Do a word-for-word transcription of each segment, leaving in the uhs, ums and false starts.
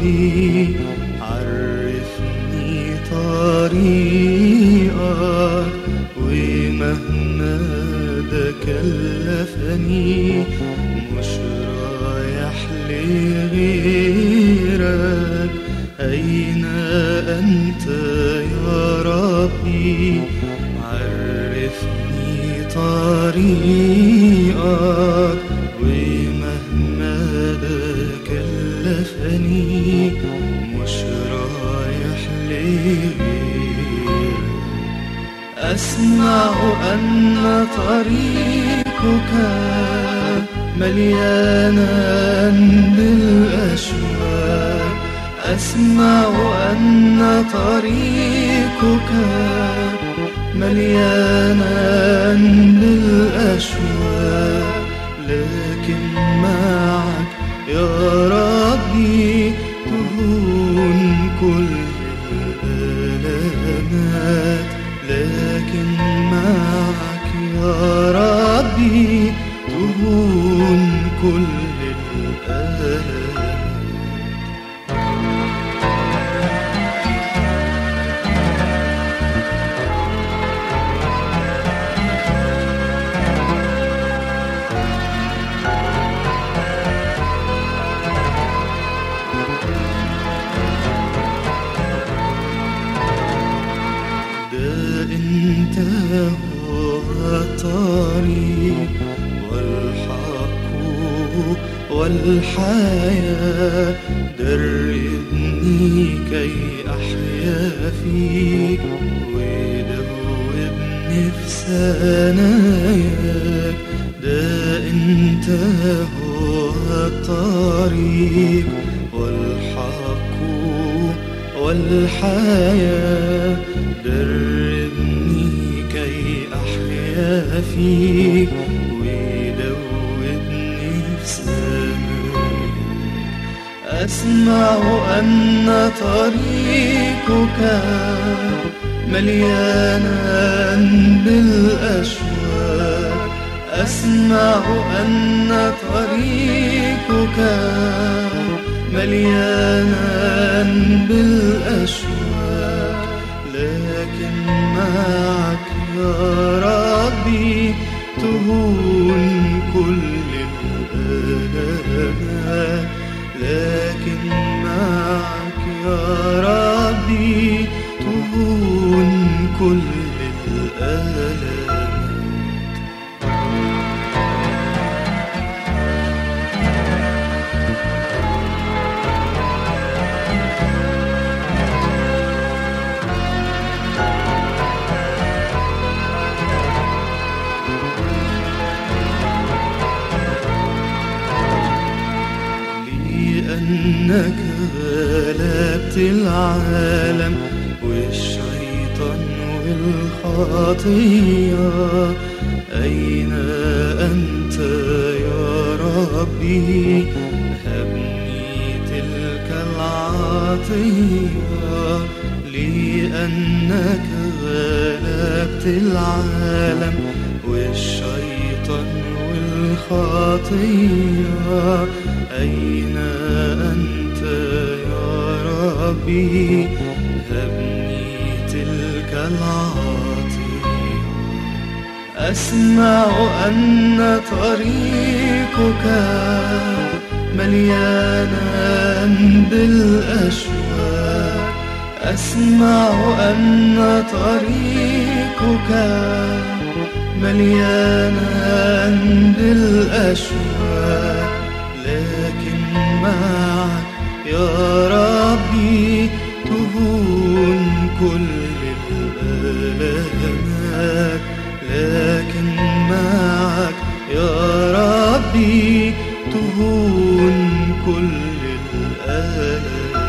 ربي عرفني طريقك، ومهما ده كلفني مش رايح لغيرك. أين أنت يا ربي؟ عرفني طريقك، ومهما ده كلفني مش رايح لغيرك. أسمع أن طريقك مليانا بالأشواق، أسمع أن طريقك مليانا بالأشواق، لكن معك يا ربي تهون كل الآلامات، لكن معك يا ربي تهون كل الآلامات. أنت هو الطريق والحق والحياة، دربني كي أحيا فيك ودوبني في ثناياك. ده أنت هو الطريق والحق والحياة، دربني كي أحيا فيك ودوبني في سماك. أسمع أن طريقك مليانا بالأشواق، أسمع أن طريقك مليانا بالأشواق، لكن معك يا ربي تهون كل الآلامات، لكن معك يا ربي تهون كل الآلامات. أنك غلبت العالم والشيطان والخطية، أين أنت يا ربي؟ هبني تلك العطية، لأنك غلبت العالم والشيطان والخطية. أين أنت يا ربي؟ هبني تلك العطية. أسمع أن طريقك مليانا بالأشواق، أسمع أن طريقك مليانا بالأشواق، لكن معك يا ربي تهون كل الآلامات، لكن معك يا ربي تهون كل الآلامات.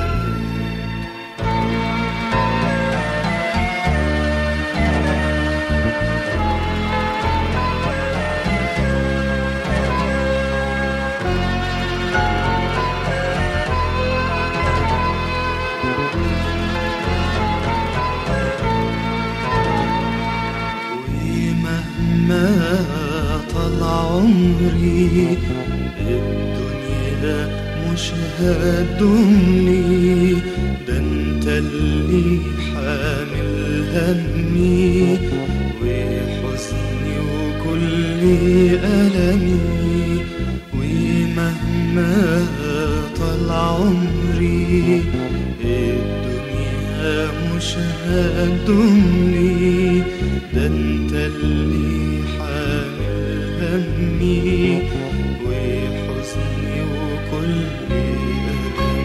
ومهما طال عمري الدنيا مش هتدومني، ده انت اللي حامل همي وحزني وكل ألمي. ومهما طال عمري الدنيا مش هتدومني، ده انت اللي حامل همي وحزني وكل ألمي.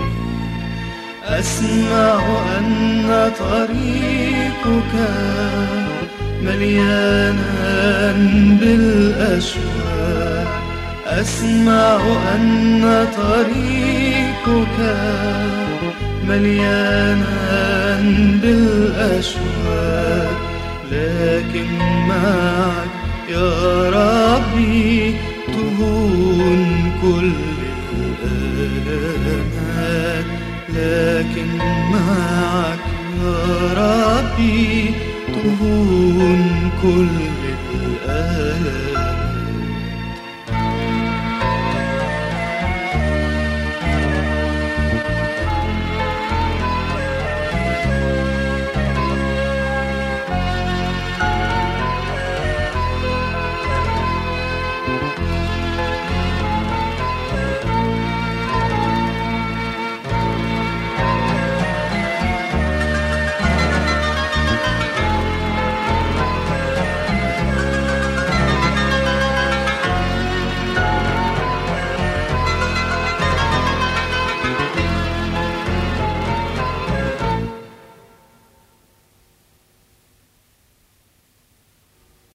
أسمع أن طريقك مليانا بالأشواق، أسمع أن طريقك مليانا بالأشواق، لكن معك يا ربي تهون كل الآلام، لكن معك يا ربي تهون كل الآلام.